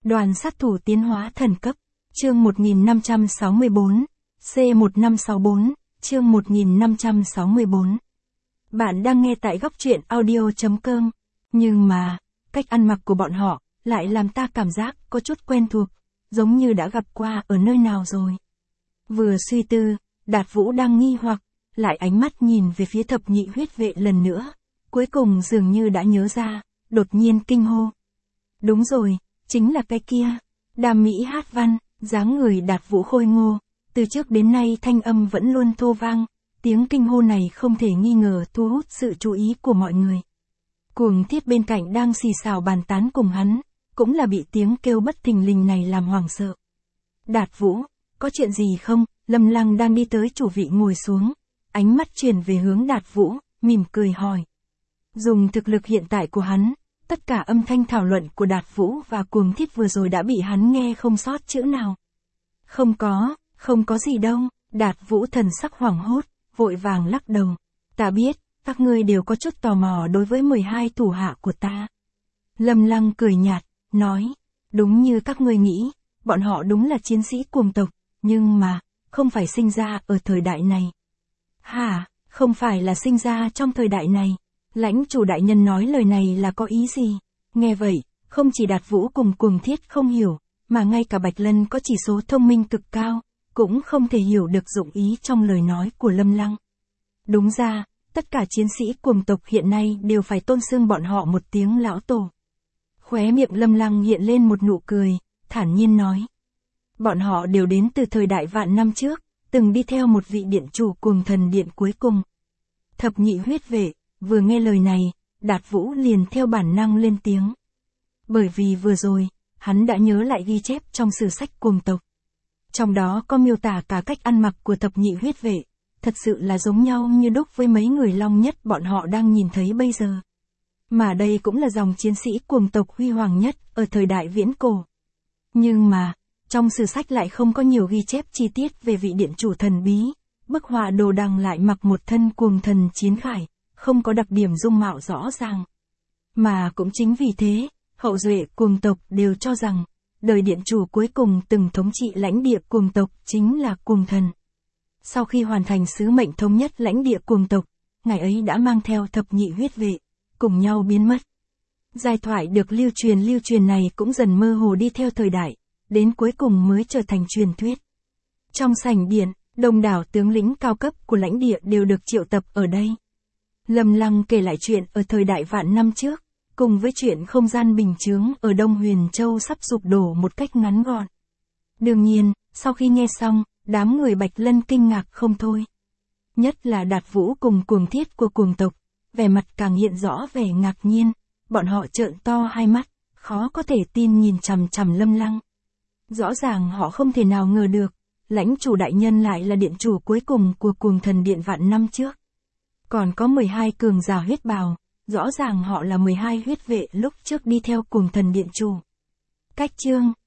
Đoàn sát thủ tiến hóa thần cấp, chương 1564, C1564, chương 1564. Bạn đang nghe tại góc truyện audio.com, nhưng mà, cách ăn mặc của bọn họ, lại làm ta cảm giác có chút quen thuộc, giống như đã gặp qua ở nơi nào rồi. Vừa suy tư, Đạt Vũ đang nghi hoặc, lại ánh mắt nhìn về phía thập nhị huyết vệ lần nữa, cuối cùng dường như đã nhớ ra, đột nhiên kinh hô. Đúng rồi, chính là cái kia, đàm mỹ hát văn, dáng người Đạt Vũ khôi ngô, từ trước đến nay thanh âm vẫn luôn thô vang, tiếng kinh hô này không thể nghi ngờ thu hút sự chú ý của mọi người. Cuồng Thiết bên cạnh đang xì xào bàn tán cùng hắn, cũng là bị tiếng kêu bất thình lình này làm hoảng sợ. Đạt Vũ, có chuyện gì không? Lâm Lăng đang đi tới chủ vị ngồi xuống, ánh mắt chuyển về hướng Đạt Vũ, mỉm cười hỏi. Dùng thực lực hiện tại của hắn, tất cả âm thanh thảo luận của Đạt Vũ và Cuồng Thiết vừa rồi đã bị hắn nghe không sót chữ nào. Không có gì đâu, Đạt Vũ thần sắc hoảng hốt, vội vàng lắc đầu. Ta biết, các ngươi đều có chút tò mò đối với 12 thủ hạ của ta. Lâm Lăng cười nhạt, nói, đúng như các ngươi nghĩ, bọn họ đúng là chiến sĩ cuồng tộc, nhưng mà, không phải sinh ra ở thời đại này. Hả, không phải là sinh ra trong thời đại này? Lãnh chủ đại nhân nói lời này là có ý gì? Nghe vậy, không chỉ Đạt Vũ cùng Cuồng Thiết không hiểu, mà ngay cả Bạch Lân có chỉ số thông minh cực cao, cũng không thể hiểu được dụng ý trong lời nói của Lâm Lăng. Đúng ra, tất cả chiến sĩ cuồng tộc hiện nay đều phải tôn xưng bọn họ một tiếng lão tổ. Khóe miệng Lâm Lăng hiện lên một nụ cười, thản nhiên nói. Bọn họ đều đến từ thời đại vạn năm trước, từng đi theo một vị điện chủ cuồng thần điện cuối cùng. Thập nhị huyết vệ, vừa nghe lời này, Đạt Vũ liền theo bản năng lên tiếng. Bởi vì vừa rồi, hắn đã nhớ lại ghi chép trong sử sách cuồng tộc. Trong đó có miêu tả cả cách ăn mặc của thập nhị huyết vệ, thật sự là giống nhau như đúc với mấy người long nhất bọn họ đang nhìn thấy bây giờ. Mà đây cũng là dòng chiến sĩ cuồng tộc huy hoàng nhất ở thời đại viễn cổ. Nhưng mà, trong sử sách lại không có nhiều ghi chép chi tiết về vị điện chủ thần bí, bức họa đồ đằng lại mặc một thân cuồng thần chiến khải, không có đặc điểm dung mạo rõ ràng. Mà cũng chính vì thế, hậu duệ cuồng tộc đều cho rằng, đời điện chủ cuối cùng từng thống trị lãnh địa cuồng tộc chính là cuồng thần. Sau khi hoàn thành sứ mệnh thống nhất lãnh địa cuồng tộc, ngài ấy đã mang theo thập nhị huyết vệ, cùng nhau biến mất. Giai thoại được lưu truyền này cũng dần mơ hồ đi theo thời đại, đến cuối cùng mới trở thành truyền thuyết. Trong sảnh điện, đông đảo tướng lĩnh cao cấp của lãnh địa đều được triệu tập ở đây. Lâm Lăng kể lại chuyện ở thời đại vạn năm trước, cùng với chuyện không gian bình chướng ở Đông Huyền Châu sắp sụp đổ một cách ngắn gọn. Đương nhiên, sau khi nghe xong, đám người Bạch Lân kinh ngạc không thôi. Nhất là Đạt Vũ cùng Cuồng Thiết của cuồng tộc, vẻ mặt càng hiện rõ vẻ ngạc nhiên, bọn họ trợn to hai mắt, khó có thể tin nhìn chằm chằm Lâm Lăng. Rõ ràng họ không thể nào ngờ được, lãnh chủ đại nhân lại là điện chủ cuối cùng của cuồng thần điện vạn năm trước. Còn có 12 cường giả huyết bào, rõ ràng họ là 12 huyết vệ lúc trước đi theo cuồng thần điện chủ. Cách chương